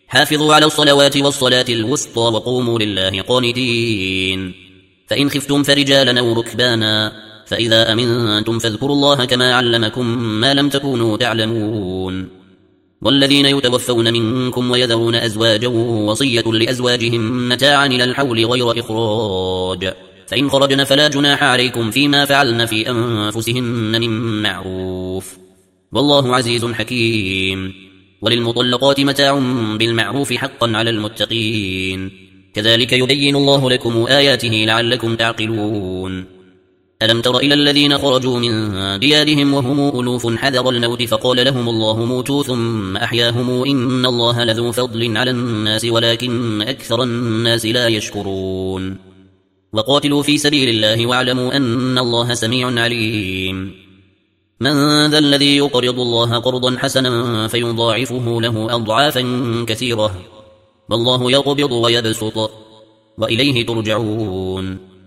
حافظوا على الصلوات والصلاة الوسطى وقوموا لله قانتين. فإن خفتم فرجالا أو ركبانا فإذا أمنتم فاذكروا الله كما علمكم ما لم تكونوا تعلمون. والذين يتوفون منكم ويذرون أزواجا وصية لأزواجهم متاعا إلى الحول غير إخراج فإن خرجن فلا جناح عليكم فيما فعلن في أنفسهن من معروف والله عزيز حكيم. وللمطلقات متاع بالمعروف حقا على المتقين كذلك يبين الله لكم آياته لعلكم تعقلون. ألم تر إلى الذين خرجوا من ديارهم وهم ألوف حذر الموت فقال لهم الله موتوا ثم أحياهم إن الله لذو فضل على الناس ولكن أكثر الناس لا يشكرون. وقاتلوا في سبيل الله واعلموا أن الله سميع عليم. من ذا الذي يقرض الله قرضا حسنا فيضاعفه له أضعافا كثيرة والله يقبض ويبسط وإليه ترجعون.